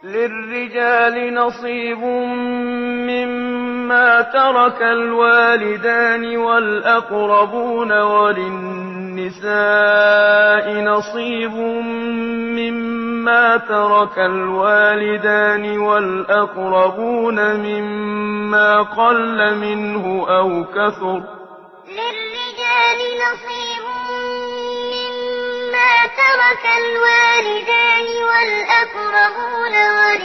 للرجال نصيب مما ترك الوالدان والأقربون وللنساء نصيب مما ترك الوالدان والأقربون مما قل منه أو كثر. للرجال نصيب مما ترك الوالدان والأقربون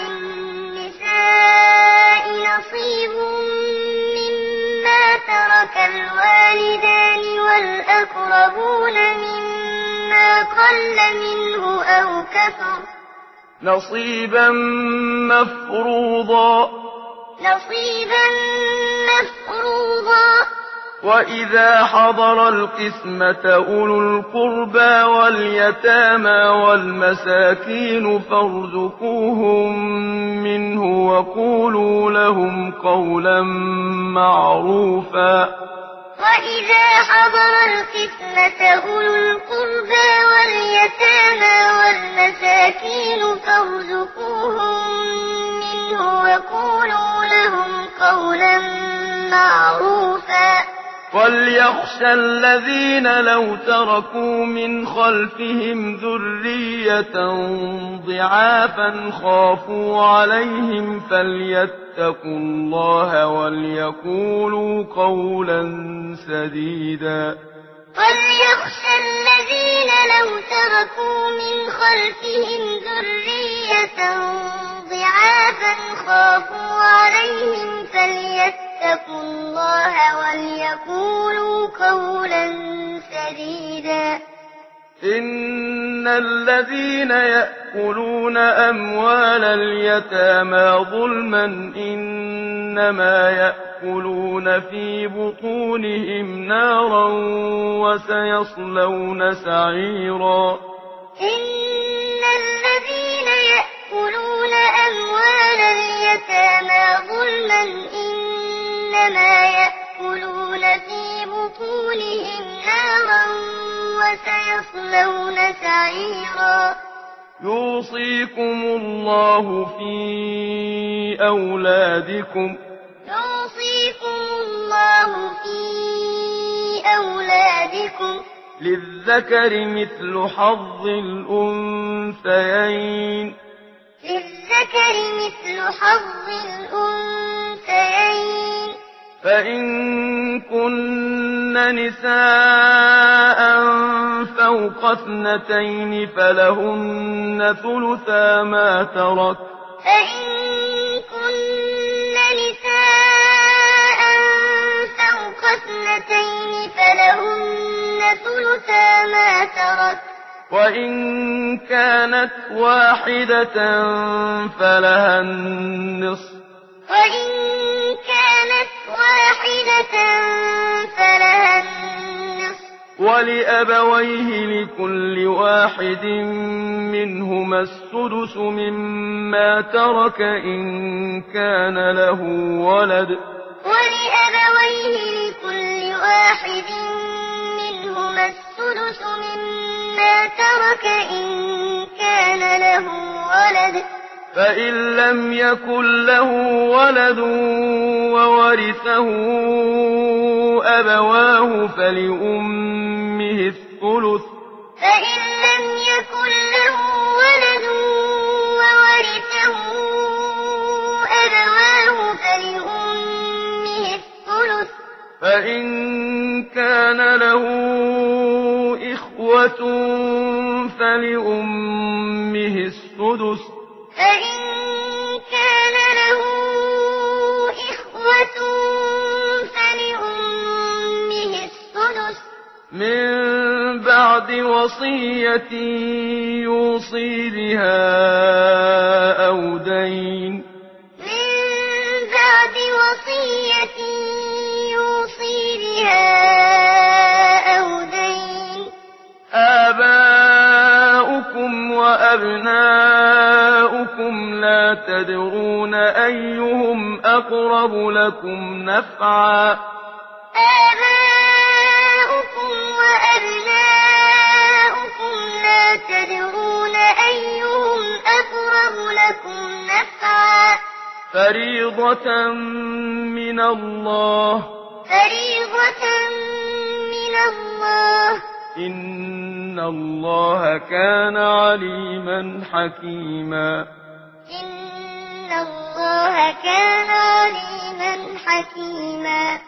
وللنساء نصيب مما ترك الوالدان والأقربون مما قل منه أو كثر. نصيبا مفروضا. نصيبا مفروضا. وإذا حضر القسمة أولو القربى واليتامى والمساكين فارزقوهم منه وقولوا لهم قولا معروفا. وإذا حضر القسمة أولو القربى واليتامى والمساكين فارزقوهم منه وقولوا لهم قولا معروفا. وليخشى الذين لو تركوا من خلفهم ذرية ضعافا خافوا عليهم فليتقوا الله وليقولوا قولا سديدا. وليخشى الذين لو تركوا من خلفهم ذرية ضعافا خافوا عليهم فليتقوا الله وليقولوا قولا سديدا. إن الذين يأكلون أموال اليتامى ظلما إنما يأكلون في بطونهم نارا وسيصلون سعيرا. إن الذين يأكلون أموال اليتامى ظلما إنما يأكلون في بطونهم نارا وسيصلون سعيرا. يوصيكم الله في أولادكم. يوصيكم الله في أولادكم. للذكر مثل حظ الأنثيين. للذكر مثل حظ الأنثيين. فإن كن نساء فوق اثنتين فلهن ثلثا ما ترك. فإن كن نساء فوق اثنتين فلهن ثلثا ما ترك. وإن كانت واحدة فلها النصف. وإن كانت واحدة فلها النصف. ولأبويه لكل واحد منهما السدس مما ترك إن كان له ولد. ولأبويه لكل واحد منهما السدس مما ترك إن كان له ولد. فإن لم يكن له ولد وورثه أبواه فلأمه الثلث. فإن لم يكن له ولد وورثه أبواه فلأمه الثلث. فإن كان له إخوة فلأمه السدس. فإن كان له إخوة فلأمه السدس. من بعد وصية يوصي بها أو دين. من بعد وصية يوصي بها أو دين. آباؤكم وأبناؤكم لا تدرون أيهم أقرب لكم نفعا. آباؤكم وأبناؤكم لا تدرون أيهم أقرب لكم نفعا. فريضة من الله. فريضة من الله. إن الله كان عليما حكيما. إن الله كان عليما حكيما.